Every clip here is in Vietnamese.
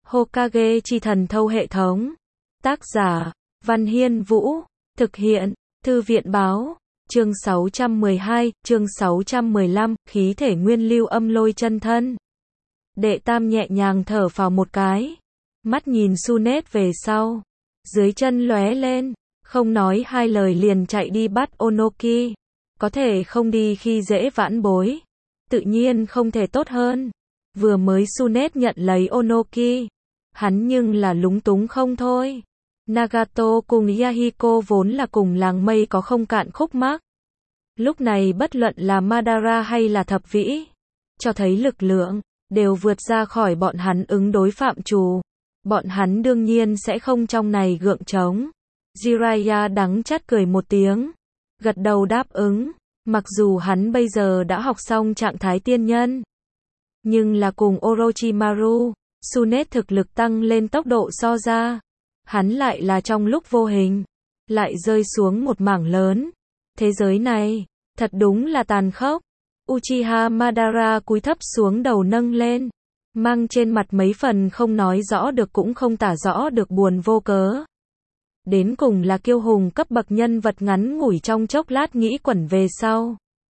Hokage chi thần thâu hệ thống. Tác giả, Văn Hiên Vũ. Thực hiện, Thư viện báo. Chương 612, chương 615, khí thể nguyên lưu âm lôi chân thân. Đệ tam nhẹ nhàng thở phào một cái. Mắt nhìn Sunet về sau. Dưới chân lóe lên. Không nói hai lời liền chạy đi bắt Onoki. Có thể không đi khi dễ vãn bối. Tự nhiên không thể tốt hơn. Vừa mới Sunet nhận lấy Onoki. Hắn nhưng là lúng túng không thôi. Nagato cùng Yahiko vốn là cùng làng mây có không cạn khúc mắc. Lúc này bất luận là Madara hay là Thập Vĩ, cho thấy lực lượng, đều vượt ra khỏi bọn hắn ứng đối phạm trù. Bọn hắn đương nhiên sẽ không trong này gượng trống. Jiraiya đắng chát cười một tiếng, gật đầu đáp ứng. Mặc dù hắn bây giờ đã học xong trạng thái tiên nhân, nhưng là cùng Orochimaru, Sunet thực lực tăng lên tốc độ so ra, hắn lại là trong lúc vô hình, lại rơi xuống một mảng lớn. Thế giới này, thật đúng là tàn khốc. Uchiha Madara cúi thấp xuống đầu nâng lên, mang trên mặt mấy phần không nói rõ được cũng không tả rõ được buồn vô cớ. Đến cùng là kiêu hùng cấp bậc nhân vật ngắn ngủi trong chốc lát nghĩ quẩn về sau.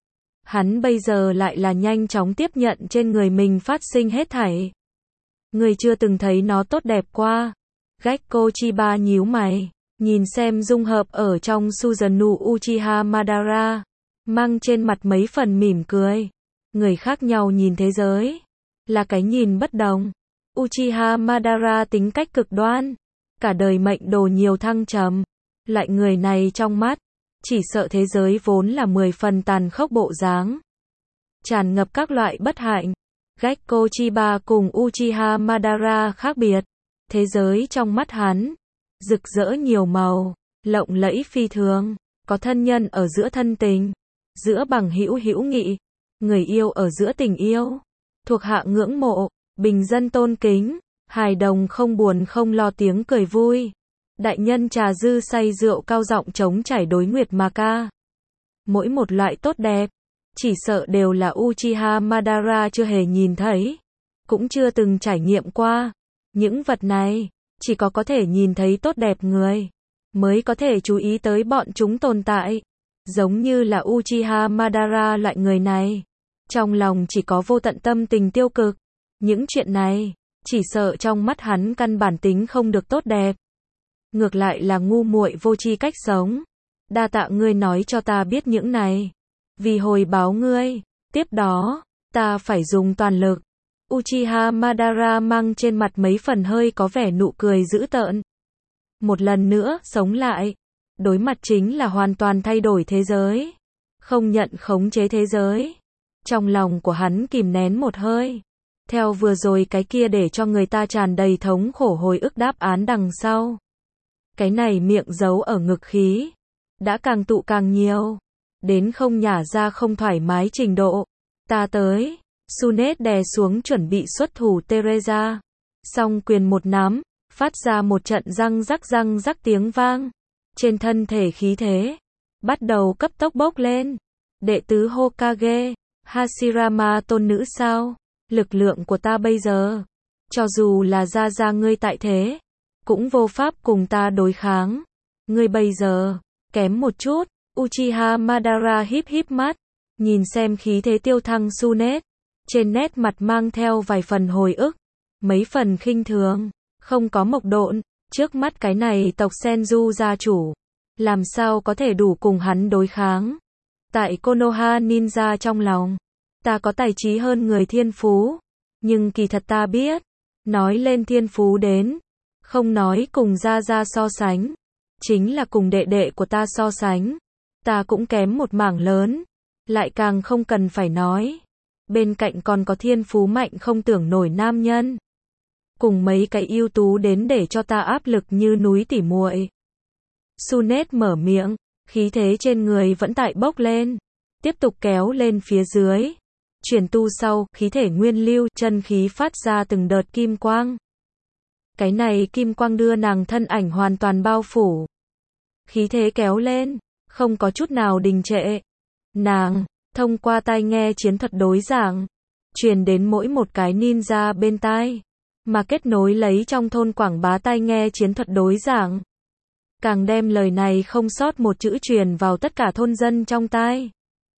Hắn bây giờ lại là nhanh chóng tiếp nhận trên người mình phát sinh hết thảy. Người chưa từng thấy nó tốt đẹp qua. Gekko Chiba nhíu mày, nhìn xem dung hợp ở trong Susanoo Uchiha Madara, mang trên mặt mấy phần mỉm cười. Người khác nhau nhìn thế giới, là cái nhìn bất đồng. Uchiha Madara tính cách cực đoan, cả đời mệnh đồ nhiều thăng trầm. Loại người này trong mắt, chỉ sợ thế giới vốn là 10 phần tàn khốc bộ dáng, tràn ngập các loại bất hạnh. Gekko Chiba cùng Uchiha Madara khác biệt. Thế giới trong mắt hắn, rực rỡ nhiều màu, lộng lẫy phi thường, có thân nhân ở giữa thân tình, giữa bằng hữu hữu nghị, người yêu ở giữa tình yêu, thuộc hạ ngưỡng mộ, bình dân tôn kính, hài đồng không buồn không lo tiếng cười vui, đại nhân trà dư say rượu cao giọng chống chảy đối nguyệt mà ca. Mỗi một loại tốt đẹp, chỉ sợ đều là Uchiha Madara chưa hề nhìn thấy, cũng chưa từng trải nghiệm qua. Những vật này, chỉ có thể nhìn thấy tốt đẹp người, mới có thể chú ý tới bọn chúng tồn tại. Giống như là Uchiha Madara loại người này, trong lòng chỉ có vô tận tâm tình tiêu cực. Những chuyện này, chỉ sợ trong mắt hắn căn bản tính không được tốt đẹp. Ngược lại là ngu muội vô tri cách sống. Đa tạ ngươi nói cho ta biết những này. Vì hồi báo ngươi, tiếp đó, ta phải dùng toàn lực. Uchiha Madara mang trên mặt mấy phần hơi có vẻ nụ cười dữ tợn. Một lần nữa, sống lại. Đối mặt chính là hoàn toàn thay đổi thế giới. Không nhận khống chế thế giới. Trong lòng của hắn kìm nén một hơi. Theo vừa rồi cái kia để cho người ta tràn đầy thống khổ hồi ức đáp án đằng sau. Cái này miệng giấu ở ngực khí. Đã càng tụ càng nhiều. Đến không nhả ra không thoải mái trình độ. Ta tới. Sunet đè xuống chuẩn bị xuất thủ Teresa. Song quyền một nắm, phát ra một trận răng rắc tiếng vang. Trên thân thể khí thế, bắt đầu cấp tốc bốc lên. Đệ tứ Hokage, Hashirama tôn nữ sao? Lực lượng của ta bây giờ, cho dù là ra ngươi tại thế, cũng vô pháp cùng ta đối kháng. Ngươi bây giờ, kém một chút. Uchiha Madara híp mắt, nhìn xem khí thế tiêu thăng Sunet. Trên nét mặt mang theo vài phần hồi ức, mấy phần khinh thường, không có mộc độn, trước mắt cái này tộc Senju gia chủ, làm sao có thể đủ cùng hắn đối kháng. Tại Konoha Ninja trong lòng, ta có tài trí hơn người thiên phú, nhưng kỳ thật ta biết, nói lên thiên phú đến, không nói cùng gia so sánh, chính là cùng đệ đệ của ta so sánh, ta cũng kém một mảng lớn, lại càng không cần phải nói. Bên cạnh còn có thiên phú mạnh không tưởng nổi nam nhân. Cùng mấy cái ưu tú đến để cho ta áp lực như núi tỉ muội. Sunet mở miệng, khí thế trên người vẫn tại bốc lên. Tiếp tục kéo lên phía dưới. Chuyển tu sau, khí thể nguyên lưu, chân khí phát ra từng đợt kim quang. Cái này kim quang đưa nàng thân ảnh hoàn toàn bao phủ. Khí thế kéo lên, không có chút nào đình trệ. Nàng thông qua tai nghe chiến thuật đối giảng, truyền đến mỗi một cái ninja bên tai. mà kết nối lấy trong thôn quảng bá tai nghe chiến thuật đối giảng. Càng đem lời này không sót một chữ truyền vào tất cả thôn dân trong tai.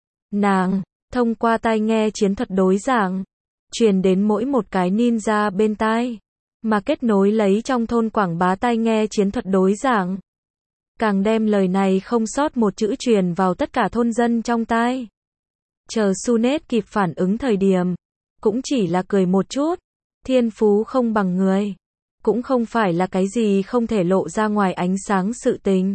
Nàng, thông qua tai nghe chiến thuật đối giảng, truyền đến mỗi một cái ninja bên tai, mà kết nối lấy trong thôn quảng bá tai nghe chiến thuật đối giảng. Càng đem lời này không sót một chữ truyền vào tất cả thôn dân trong tai. Chờ Sunet kịp phản ứng thời điểm, cũng chỉ là cười một chút, thiên phú không bằng người, cũng không phải là cái gì không thể lộ ra ngoài ánh sáng sự tình.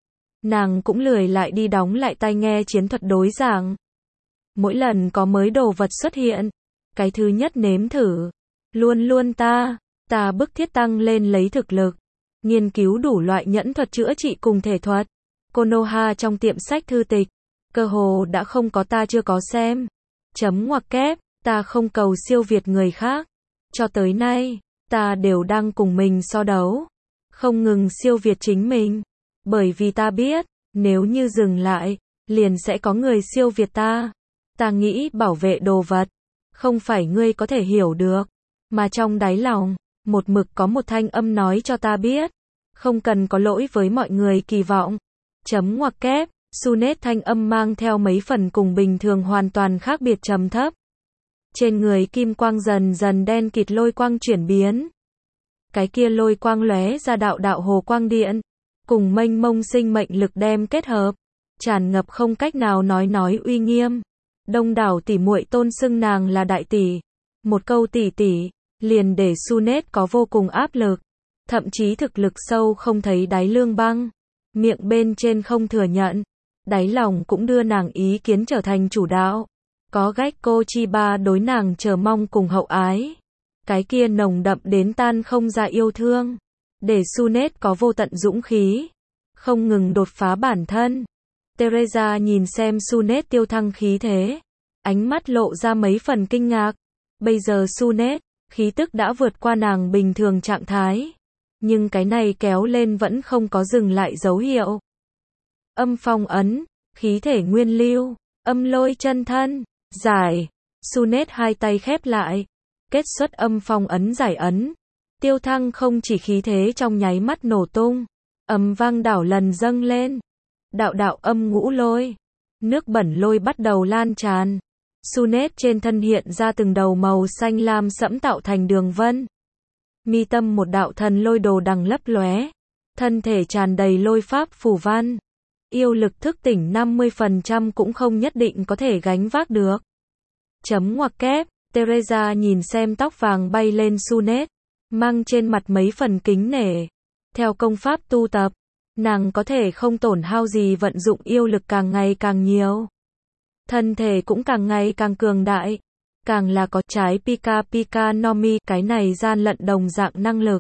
Nàng cũng lười lại đi đóng lại tai nghe chiến thuật đối giảng. Mỗi lần có mới đồ vật xuất hiện, cái thứ nhất nếm thử, luôn luôn ta bức thiết tăng lên lấy thực lực, nghiên cứu đủ loại nhẫn thuật chữa trị cùng thể thuật. Konoha trong tiệm sách thư tịch, cơ hồ đã không có ta chưa có xem. Chấm ngoặc kép, ta không cầu siêu việt người khác. Cho tới nay, ta đều đang cùng mình so đấu, không ngừng siêu việt chính mình. Bởi vì ta biết, nếu như dừng lại, liền sẽ có người siêu việt ta. Ta nghĩ bảo vệ đồ vật, không phải ngươi có thể hiểu được, mà trong đáy lòng, một mực có một thanh âm nói cho ta biết, không cần có lỗi với mọi người kỳ vọng. Chấm ngoặc kép, Sunet thanh âm mang theo mấy phần cùng bình thường hoàn toàn khác biệt trầm thấp. Trên người kim quang dần dần đen kịt lôi quang chuyển biến. Cái kia lôi quang lóe ra đạo đạo hồ quang điện, cùng mênh mông sinh mệnh lực đem kết hợp, tràn ngập không cách nào nói uy nghiêm. Đông đảo tỷ muội tôn xưng nàng là đại tỷ. Một câu tỷ tỷ, liền để Sunet có vô cùng áp lực. Thậm chí thực lực sâu không thấy đáy Lương Băng. Miệng bên trên không thừa nhận, đáy lòng cũng đưa nàng ý kiến trở thành chủ đạo. Có Gekko Chiba đối nàng chờ mong cùng hậu ái. Cái kia nồng đậm đến tan không ra yêu thương. Để Sunet có vô tận dũng khí. Không ngừng đột phá bản thân. Teresa nhìn xem Sunet tiêu thăng khí thế. Ánh mắt lộ ra mấy phần kinh ngạc. Bây giờ Sunet, khí tức đã vượt qua nàng bình thường trạng thái. Nhưng cái này kéo lên vẫn không có dừng lại dấu hiệu. Âm phong ấn, khí thể nguyên lưu, âm lôi chân thân, giải. Sunet hai tay khép lại. Kết xuất âm phong ấn giải ấn. Tiêu thăng không chỉ khí thế trong nháy mắt nổ tung. Âm vang đảo lần dâng lên. Đạo đạo âm ngũ lôi. Nước bẩn lôi bắt đầu lan tràn. Sunet trên thân hiện ra từng đầu màu xanh lam sẫm tạo thành đường vân. Mi tâm một đạo thần lôi đồ đằng lấp lóe. Thân thể tràn đầy lôi pháp phù văn. Yêu lực thức tỉnh 50% cũng không nhất định có thể gánh vác được. Chấm ngoặc kép, Teresa nhìn xem tóc vàng bay lên Sunet, mang trên mặt mấy phần kính nể. Theo công pháp tu tập, nàng có thể không tổn hao gì vận dụng yêu lực càng ngày càng nhiều. Thân thể cũng càng ngày càng cường đại. Càng là có trái Pika Pika no Mi, cái này gian lận đồng dạng năng lực.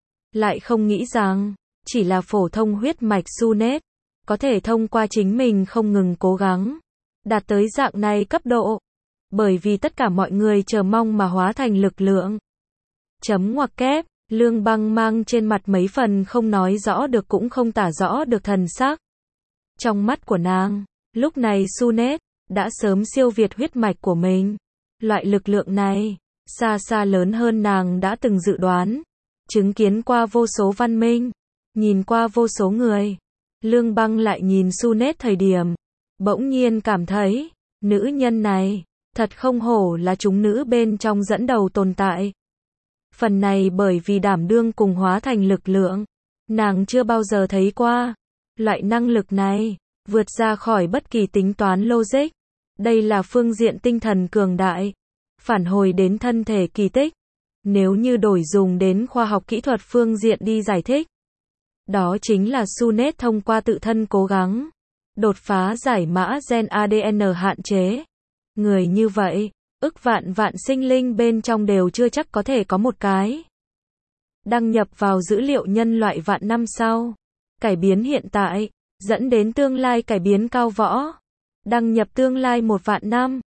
Lại không nghĩ rằng, chỉ là phổ thông huyết mạch Sunet, có thể thông qua chính mình không ngừng cố gắng, đạt tới dạng này cấp độ. Bởi vì tất cả mọi người chờ mong mà hóa thành lực lượng. Chấm ngoặc kép, Lương Băng mang trên mặt mấy phần không nói rõ được cũng không tả rõ được thần sắc. Trong mắt của nàng, lúc này Sunet đã sớm siêu việt huyết mạch của mình. Loại lực lượng này, xa xa lớn hơn nàng đã từng dự đoán. Chứng kiến qua vô số văn minh, nhìn qua vô số người. Lương Băng lại nhìn Sunet thời điểm, bỗng nhiên cảm thấy, nữ nhân này, thật không hổ là chúng nữ bên trong dẫn đầu tồn tại. Phần này bởi vì đảm đương cùng hóa thành lực lượng, nàng chưa bao giờ thấy qua. Loại năng lực này, vượt ra khỏi bất kỳ tính toán logic. Đây là phương diện tinh thần cường đại, phản hồi đến thân thể kỳ tích. Nếu như đổi dùng đến khoa học kỹ thuật phương diện đi giải thích, đó chính là Sunet thông qua tự thân cố gắng, đột phá giải mã gen ADN hạn chế. Người như vậy, ức vạn vạn sinh linh bên trong đều chưa chắc có thể có một cái. Đăng nhập vào dữ liệu nhân loại vạn năm sau, cải biến hiện tại, dẫn đến tương lai cải biến cao võ. Đăng nhập tương lai 1 vạn năm,